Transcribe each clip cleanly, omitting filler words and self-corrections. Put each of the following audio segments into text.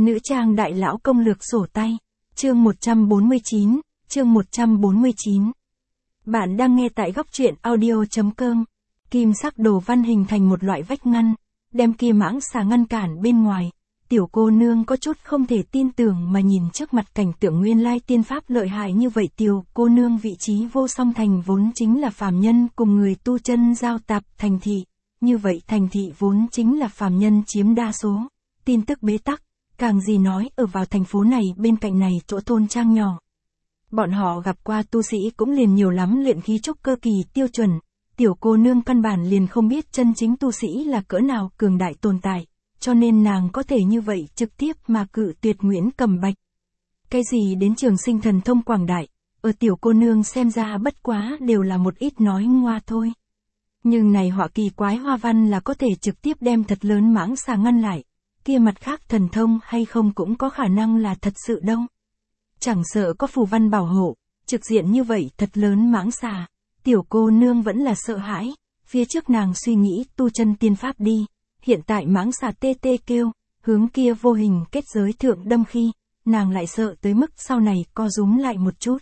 Nữ trang đại lão công lược sổ tay. Chương 149, chương 149. Bạn đang nghe tại góc truyện audio.com. Kim sắc đồ văn hình thành một loại vách ngăn, đem kia mãng xà ngăn cản bên ngoài. Tiểu cô nương có chút không thể tin tưởng mà nhìn trước mặt cảnh tượng nguyên lai tiên pháp lợi hại như vậy. Tiểu cô nương vị trí vô song thành vốn chính là phàm nhân cùng người tu chân giao tạp thành thị. Như vậy thành thị vốn chính là phàm nhân chiếm đa số. Tin tức bế tắc, càng gì nói ở vào thành phố này bên cạnh này chỗ thôn trang nhỏ. Bọn họ gặp qua tu sĩ cũng liền nhiều lắm luyện khí trúc cơ kỳ tiêu chuẩn. Tiểu cô nương căn bản liền không biết chân chính tu sĩ là cỡ nào cường đại tồn tại, cho nên nàng có thể như vậy trực tiếp mà cự tuyệt Nguyễn Cầm Bạch. Cái gì đến trường sinh thần thông quảng đại, ở tiểu cô nương xem ra bất quá đều là một ít nói ngoa thôi. Nhưng này họa kỳ quái hoa văn là có thể trực tiếp đem thật lớn mãng xà ngăn lại, kia mặt khác thần thông hay không cũng có khả năng là thật sự đâu. Chẳng sợ có phù văn bảo hộ, trực diện như vậy thật lớn mãng xà, tiểu cô nương vẫn là sợ hãi. Phía trước nàng suy nghĩ tu chân tiên pháp đi, hiện tại mãng xà tê tê kêu, hướng kia vô hình kết giới thượng đâm khi, nàng lại sợ tới mức sau này co rúm lại một chút.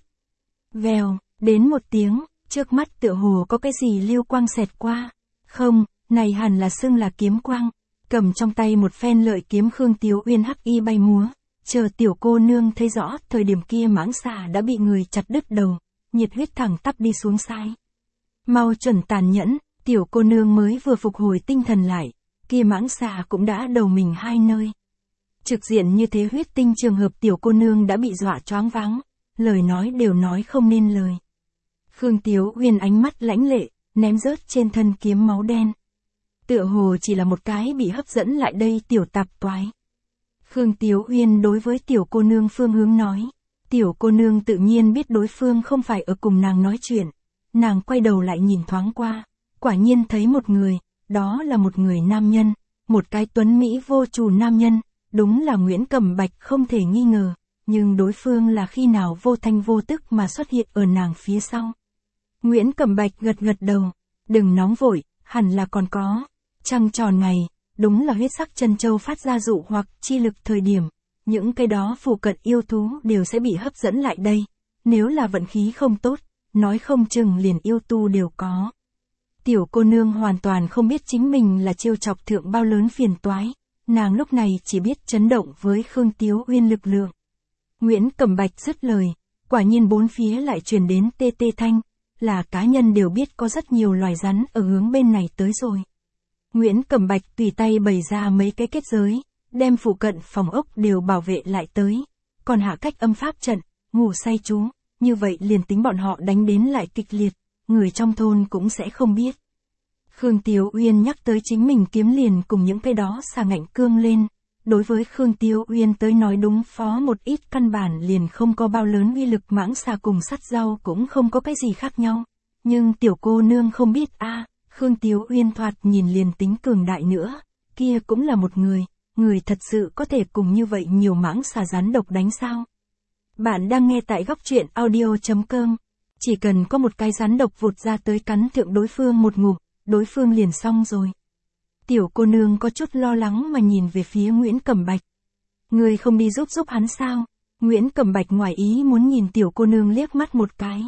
Vèo, đến một tiếng, trước mắt tựa hồ có cái gì lưu quang xẹt qua. Không, này hẳn là xưng là kiếm quang. Cầm trong tay một phen lợi kiếm Khương Tiếu Uyên hắc y bay múa, chờ tiểu cô nương thấy rõ, thời điểm kia mãng xà đã bị người chặt đứt đầu, nhiệt huyết thẳng tắp đi xuống sai. Mau chuẩn tàn nhẫn, tiểu cô nương mới vừa phục hồi tinh thần lại, kia mãng xà cũng đã đầu mình hai nơi. Trực diện như thế huyết tinh trường hợp tiểu cô nương đã bị dọa choáng váng, lời nói đều nói không nên lời. Khương Tiếu Uyên ánh mắt lãnh lệ, ném rớt trên thân kiếm máu đen. Tựa hồ chỉ là một cái bị hấp dẫn lại đây tiểu tạp toái. Khương Tiếu Uyên đối với tiểu cô nương phương hướng nói. Tiểu cô nương tự nhiên biết đối phương không phải ở cùng nàng nói chuyện. Nàng quay đầu lại nhìn thoáng qua, quả nhiên thấy một người, đó là một người nam nhân, một cái tuấn mỹ vô trù nam nhân, đúng là Nguyễn Cầm Bạch không thể nghi ngờ, nhưng đối phương là khi nào vô thanh vô tức mà xuất hiện ở nàng phía sau. Nguyễn Cầm Bạch gật gật đầu, đừng nóng vội, hẳn là còn có. Trăng tròn ngày, đúng là huyết sắc chân châu phát ra dụ hoặc chi lực thời điểm, những cái đó phụ cận yêu thú đều sẽ bị hấp dẫn lại đây, nếu là vận khí không tốt, nói không chừng liền yêu tu đều có. Tiểu cô nương hoàn toàn không biết chính mình là trêu chọc thượng bao lớn phiền toái, nàng lúc này chỉ biết chấn động với Khương Tiếu Uyên lực lượng. Nguyễn Cầm Bạch dứt lời, quả nhiên bốn phía lại truyền đến tê tê thanh, là cá nhân đều biết có rất nhiều loài rắn ở hướng bên này tới rồi. Nguyễn Cầm Bạch tùy tay bày ra mấy cái kết giới, đem phụ cận phòng ốc đều bảo vệ lại tới, còn hạ cách âm pháp trận, ngủ say chú, như vậy liền tính bọn họ đánh đến lại kịch liệt, người trong thôn cũng sẽ không biết. Khương Tiếu Uyên nhắc tới chính mình kiếm liền cùng những cái đó xà ngạnh cương lên, đối với Khương Tiếu Uyên tới nói đúng phó một ít căn bản liền không có bao lớn uy lực mãng xà cùng sắt rau cũng không có cái gì khác nhau, nhưng tiểu cô nương không biết a. Khương Tiếu Uyên thoạt nhìn liền tính cường đại nữa, kia cũng là một người thật sự có thể cùng như vậy nhiều mãng xà rắn độc đánh sao. Bạn đang nghe tại góc truyện audio.com, chỉ cần có một cái rắn độc vụt ra tới cắn thượng đối phương một ngụm, đối phương liền xong rồi. Tiểu cô nương có chút lo lắng mà nhìn về phía Nguyễn Cầm Bạch. Người không đi giúp hắn sao? Nguyễn Cầm Bạch ngoài ý muốn nhìn tiểu cô nương liếc mắt một cái.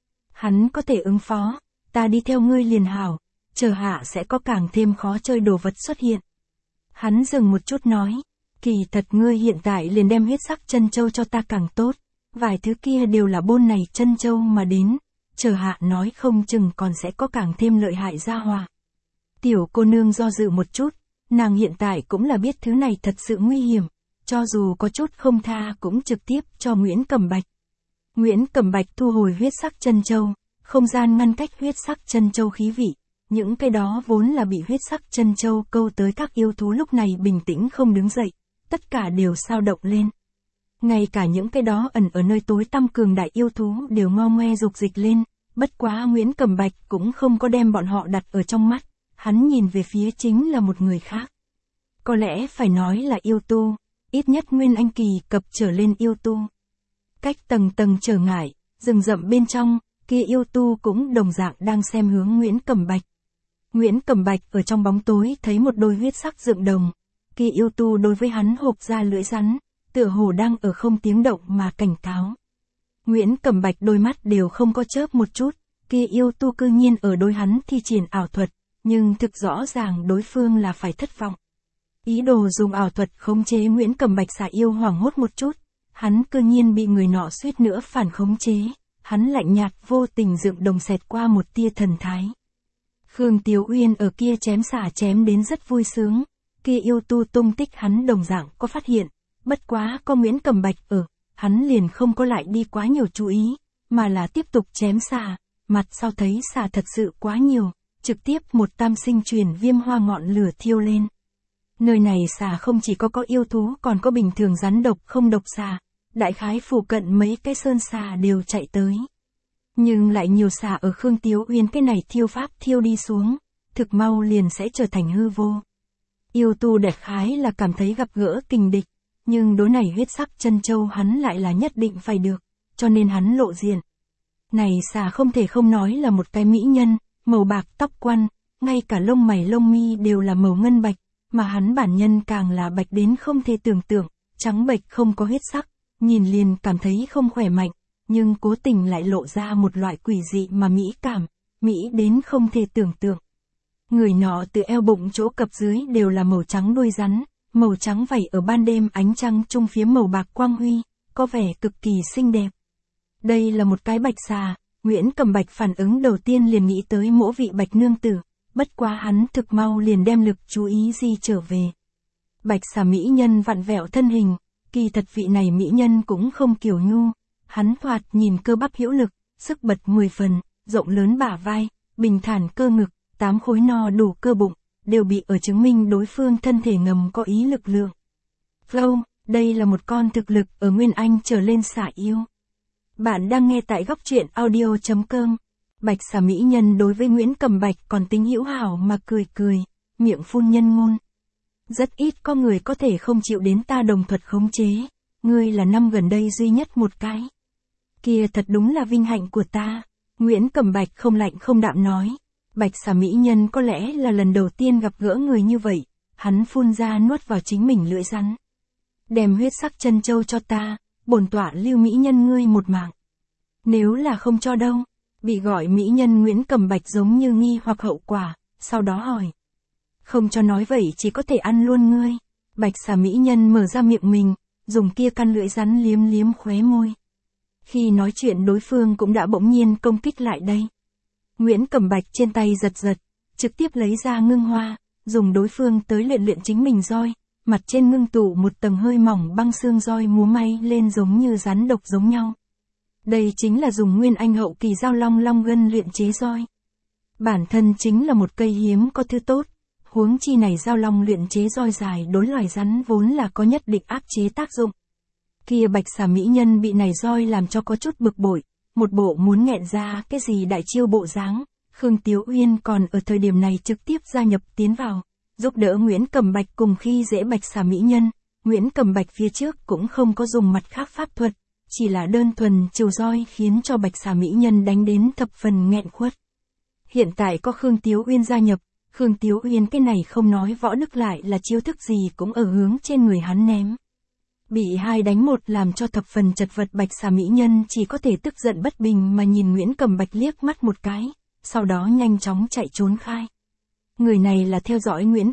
Hắn có thể ứng phó, ta đi theo ngươi liền hảo. Chờ hạ sẽ có càng thêm khó chơi đồ vật xuất hiện. Hắn dừng một chút nói, kỳ thật ngươi hiện tại liền đem huyết sắc chân châu cho ta càng tốt, vài thứ kia đều là bôn này chân châu mà đến, chờ hạ nói không chừng còn sẽ có càng thêm lợi hại gia hòa. Tiểu cô nương do dự một chút, nàng hiện tại cũng là biết thứ này thật sự nguy hiểm, cho dù có chút không tha cũng trực tiếp cho Nguyễn Cầm Bạch. Nguyễn Cầm Bạch thu hồi huyết sắc chân châu, không gian ngăn cách huyết sắc chân châu khí vị. Những cái đó vốn là bị huyết sắc chân châu câu tới các yêu thú lúc này bình tĩnh không đứng dậy, tất cả đều sao động lên. Ngay cả những cái đó ẩn ở nơi tối tăm cường đại yêu thú đều ngo ngoe dục dịch lên, bất quá Nguyễn Cầm Bạch cũng không có đem bọn họ đặt ở trong mắt, hắn nhìn về phía chính là một người khác. Có lẽ phải nói là yêu tu, ít nhất nguyên anh kỳ cập trở lên yêu tu. Cách tầng tầng trở ngại, rừng rậm bên trong, kia yêu tu cũng đồng dạng đang xem hướng Nguyễn Cầm Bạch. Nguyễn Cầm Bạch ở trong bóng tối thấy một đôi huyết sắc dựng đồng, Kỳ yêu tu đối với hắn hộp ra lưỡi rắn, tựa hồ đang ở không tiếng động mà cảnh cáo. Nguyễn Cẩm Bạch đôi mắt đều không có chớp một chút, Kỳ yêu tu cư nhiên ở đối hắn thi triển ảo thuật, nhưng thực rõ ràng đối phương là phải thất vọng. Ý đồ dùng ảo thuật khống chế Nguyễn Cẩm Bạch xà yêu hoảng hốt một chút, hắn cư nhiên bị người nọ suýt nữa phản khống chế, hắn lạnh nhạt vô tình dựng đồng xẹt qua một tia thần thái. Khương Tiếu Uyên ở kia chém xả chém đến rất vui sướng, kia yêu tu tung tích hắn đồng dạng có phát hiện, bất quá có Nguyễn Cẩm Bạch ở, hắn liền không có lại đi quá nhiều chú ý, mà là tiếp tục chém xả, mặt sau thấy xả thật sự quá nhiều, trực tiếp một tam sinh truyền viêm hoa ngọn lửa thiêu lên. Nơi này xả không chỉ có yêu thú còn có bình thường rắn độc không độc xả, đại khái phụ cận mấy cái sơn xả đều chạy tới. Nhưng lại nhiều xả ở Khương Tiếu Uyên cái này thiêu pháp thiêu đi xuống, thực mau liền sẽ trở thành hư vô. Yêu tu đại khái là cảm thấy gặp gỡ kình địch, nhưng đối này huyết sắc chân châu hắn lại là nhất định phải được, cho nên hắn lộ diện. Này xả không thể không nói là một cái mỹ nhân, màu bạc tóc quăn, ngay cả lông mày lông mi đều là màu ngân bạch, mà hắn bản nhân càng là bạch đến không thể tưởng tượng, trắng bệch không có huyết sắc, nhìn liền cảm thấy không khỏe mạnh, nhưng cố tình lại lộ ra một loại quỷ dị mà mỹ cảm, mỹ đến không thể tưởng tượng. Người nọ từ eo bụng chỗ cập dưới đều là màu trắng đuôi rắn, màu trắng vảy ở ban đêm ánh trăng trung phía màu bạc quang huy, có vẻ cực kỳ xinh đẹp. Đây là một cái bạch xà, Nguyễn Cẩm Bạch phản ứng đầu tiên liền nghĩ tới mỗ vị bạch nương tử, bất quá hắn thực mau liền đem lực chú ý di trở về. Bạch xà mỹ nhân vặn vẹo thân hình, kỳ thật vị này mỹ nhân cũng không kiểu nhu, hắn thoạt nhìn cơ bắp hữu lực, sức bật 10 phần, rộng lớn bả vai, bình thản cơ ngực, 8 khối no đủ cơ bụng, đều bị ở chứng minh đối phương thân thể ngầm có ý lực lượng. Flow, đây là một con thực lực ở Nguyên Anh trở lên xà yêu. Bạn đang nghe tại góc truyện audio.com. Bạch xà mỹ nhân đối với Nguyễn Cẩm Bạch còn tính hữu hảo mà cười cười, miệng phun nhân ngôn. Rất ít có người có thể không chịu đến ta đồng thuật khống chế, ngươi là năm gần đây duy nhất một cái. Kia thật đúng là vinh hạnh của ta, Nguyễn Cẩm Bạch không lạnh không đạm nói. Bạch xà mỹ nhân có lẽ là lần đầu tiên gặp gỡ người như vậy, hắn phun ra nuốt vào chính mình lưỡi rắn. Đem huyết sắc chân châu cho ta, bổn tọa lưu mỹ nhân ngươi một mạng. Nếu là không cho đâu, bị gọi mỹ nhân Nguyễn Cẩm Bạch giống như nghi hoặc hậu quả, sau đó hỏi. Không cho nói vậy chỉ có thể ăn luôn ngươi. Bạch xà mỹ nhân mở ra miệng mình, dùng kia căn lưỡi rắn liếm liếm khóe môi. Khi nói chuyện đối phương cũng đã bỗng nhiên công kích lại đây. Nguyễn Cẩm Bạch trên tay giật giật, trực tiếp lấy ra ngưng hoa, dùng đối phương tới luyện luyện chính mình roi, mặt trên ngưng tụ một tầng hơi mỏng băng xương roi múa may lên giống như rắn độc giống nhau. Đây chính là dùng Nguyên Anh hậu kỳ giao long long gân luyện chế roi. Bản thân chính là một cây hiếm có thứ tốt, huống chi này giao long luyện chế roi dài đối loài rắn vốn là có nhất định áp chế tác dụng. Kia bạch xà mỹ nhân bị này roi làm cho có chút bực bội, một bộ muốn nghẹn ra cái gì đại chiêu bộ dáng. Khương Tiếu Uyên còn ở thời điểm này trực tiếp gia nhập tiến vào, giúp đỡ Nguyễn Cẩm Bạch cùng khi dễ bạch xà mỹ nhân. Nguyễn Cẩm Bạch phía trước cũng không có dùng mặt khác pháp thuật, chỉ là đơn thuần chiều roi khiến cho bạch xà mỹ nhân đánh đến thập phần nghẹn khuất. Hiện tại có Khương Tiếu Uyên gia nhập, Khương Tiếu Uyên cái này không nói võ đức lại là chiêu thức gì cũng ở hướng trên người hắn ném. Bị 2 đánh 1 làm cho thập phần chật vật bạch xà mỹ nhân chỉ có thể tức giận bất bình mà nhìn Nguyễn Cẩm Bạch liếc mắt một cái, sau đó nhanh chóng chạy trốn khai. Người này là theo dõi Nguyễn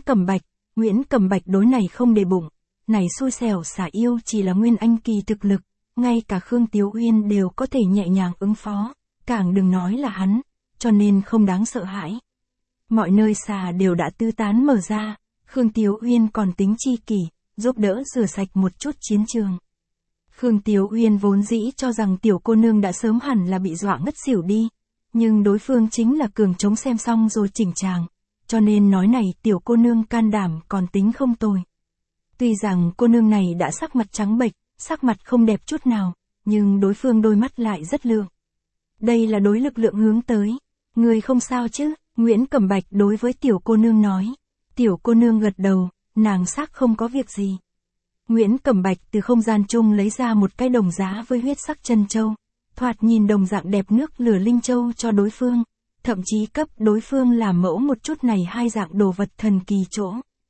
Cẩm Bạch đối này không để bụng, này xui xẻo xà yêu chỉ là Nguyên Anh kỳ thực lực, ngay cả Khương Tiếu Uyên đều có thể nhẹ nhàng ứng phó, càng đừng nói là hắn, cho nên không đáng sợ hãi. Mọi nơi xà đều đã tứ tán mở ra, Khương Tiếu Uyên còn tính chi kỷ, giúp đỡ rửa sạch một chút chiến trường. Khương Tiếu Uyên vốn dĩ cho rằng tiểu cô nương đã sớm hẳn là bị dọa ngất xỉu đi, nhưng đối phương chính là cường trống xem xong rồi chỉnh tràng, cho nên nói này tiểu cô nương can đảm còn tính không tồi. Tuy rằng cô nương này đã sắc mặt trắng bệch, sắc mặt không đẹp chút nào, nhưng đối phương đôi mắt lại rất lượng. Đây là đối lực lượng hướng tới. Người không sao chứ? Nguyễn Cẩm Bạch đối với tiểu cô nương nói. Tiểu cô nương gật đầu, nàng xác không có việc gì. Nguyễn Cẩm Bạch từ không gian chung lấy ra một cái đồng giá với huyết sắc chân châu, thoạt nhìn đồng dạng đẹp nước lửa linh châu cho đối phương, thậm chí cấp đối phương làm mẫu một chút này 2 dạng đồ vật thần kỳ chỗ.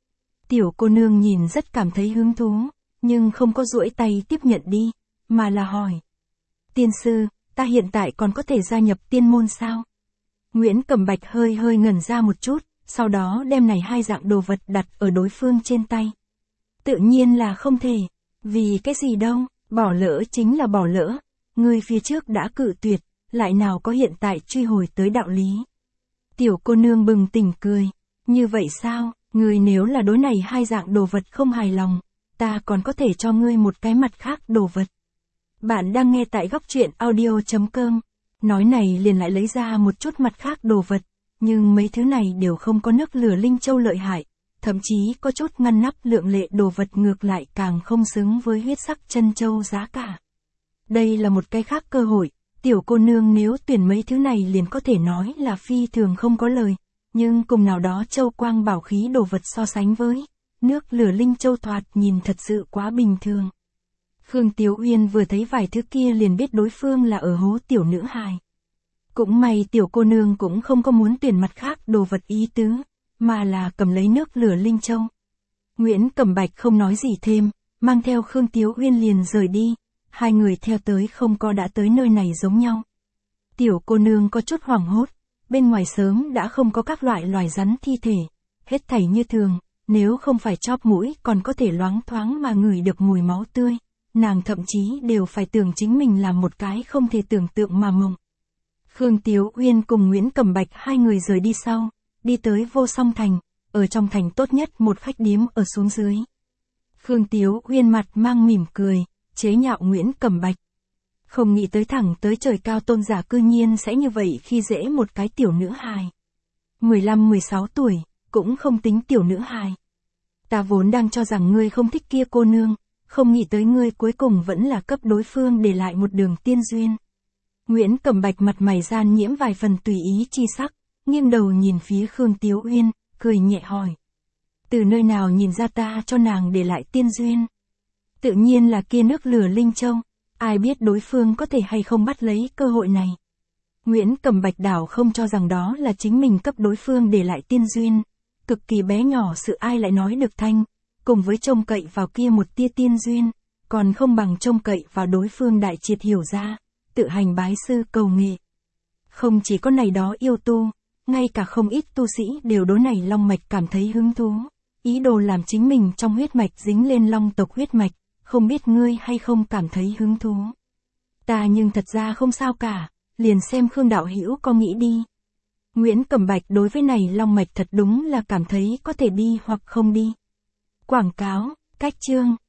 Tiểu cô nương nhìn rất cảm thấy hứng thú, nhưng không có duỗi tay tiếp nhận đi, mà là hỏi. Tiên sư, ta hiện tại còn có thể gia nhập tiên môn sao? Nguyễn Cẩm Bạch hơi hơi ngẩn ra một chút, sau đó đem này hai dạng đồ vật đặt ở đối phương trên tay. Tự nhiên là không thể, vì cái gì đâu, bỏ lỡ chính là bỏ lỡ, người phía trước đã cự tuyệt, lại nào có hiện tại truy hồi tới đạo lý. Tiểu cô nương bừng tỉnh cười, như vậy sao, người nếu là đối này hai dạng đồ vật không hài lòng, ta còn có thể cho ngươi một cái mặt khác đồ vật. Bạn đang nghe tại góc truyện audio.com, nói này liền lại lấy ra một chút mặt khác đồ vật, nhưng mấy thứ này đều không có nước lửa linh châu lợi hại, thậm chí có chút ngăn nắp lượng lệ đồ vật ngược lại càng không xứng với huyết sắc chân châu giá cả. Đây là một cái khác cơ hội, tiểu cô nương nếu tuyển mấy thứ này liền có thể nói là phi thường không có lời, nhưng cùng nào đó châu quang bảo khí đồ vật so sánh với, nước lửa linh châu thoạt nhìn thật sự quá bình thường. Khương Tiếu Uyên vừa thấy vài thứ kia liền biết đối phương là ở hố tiểu nữ hài. Cũng may tiểu cô nương cũng không có muốn tuyển mặt khác đồ vật ý tứ, mà là cầm lấy nước lửa linh châu. Nguyễn Cẩm Bạch không nói gì thêm, mang theo Khương Tiếu Uyên liền rời đi, hai người theo tới không có đã tới nơi này giống nhau. Tiểu cô nương có chút hoảng hốt, bên ngoài sớm đã không có các loại loài rắn thi thể, hết thảy như thường, nếu không phải chóp mũi còn có thể loáng thoáng mà ngửi được mùi máu tươi, nàng thậm chí đều phải tưởng chính mình làm một cái không thể tưởng tượng mà mộng. Khương Tiếu Uyên cùng Nguyễn Cẩm Bạch hai người rời đi sau, đi tới Vô Song Thành, ở trong thành tốt nhất một khách điếm ở xuống dưới. Khương Tiếu Uyên mặt mang mỉm cười, chế nhạo Nguyễn Cẩm Bạch. Không nghĩ tới thẳng tới trời cao tôn giả cư nhiên sẽ như vậy khi dễ một cái tiểu nữ hài. 15-16 tuổi, cũng không tính tiểu nữ hài. Ta vốn đang cho rằng ngươi không thích kia cô nương, không nghĩ tới ngươi cuối cùng vẫn là cấp đối phương để lại một đường tiên duyên. Nguyễn Cẩm Bạch mặt mày gian nhiễm vài phần tùy ý chi sắc, nghiêng đầu nhìn phía Khương Tiếu Uyên, cười nhẹ hỏi. Từ nơi nào nhìn ra ta cho nàng để lại tiên duyên? Tự nhiên là kia nước lửa linh châu, ai biết đối phương có thể hay không bắt lấy cơ hội này. Nguyễn Cẩm Bạch đảo không cho rằng đó là chính mình cấp đối phương để lại tiên duyên, cực kỳ bé nhỏ sự ai lại nói được thanh, cùng với trông cậy vào kia một tia tiên duyên, còn không bằng trông cậy vào đối phương đại triệt hiểu ra, tự hành bái sư cầu nghệ. Không chỉ có này đó yêu tu, ngay cả không ít tu sĩ đều đối này long mạch cảm thấy hứng thú, ý đồ làm chính mình trong huyết mạch dính lên long tộc huyết mạch, không biết ngươi hay không cảm thấy hứng thú. Ta nhưng thật ra không sao cả, liền xem Khương đạo hữu có nghĩ đi. Nguyễn Cẩm Bạch đối với này long mạch thật đúng là cảm thấy có thể đi hoặc không đi. Quảng cáo, cách chương.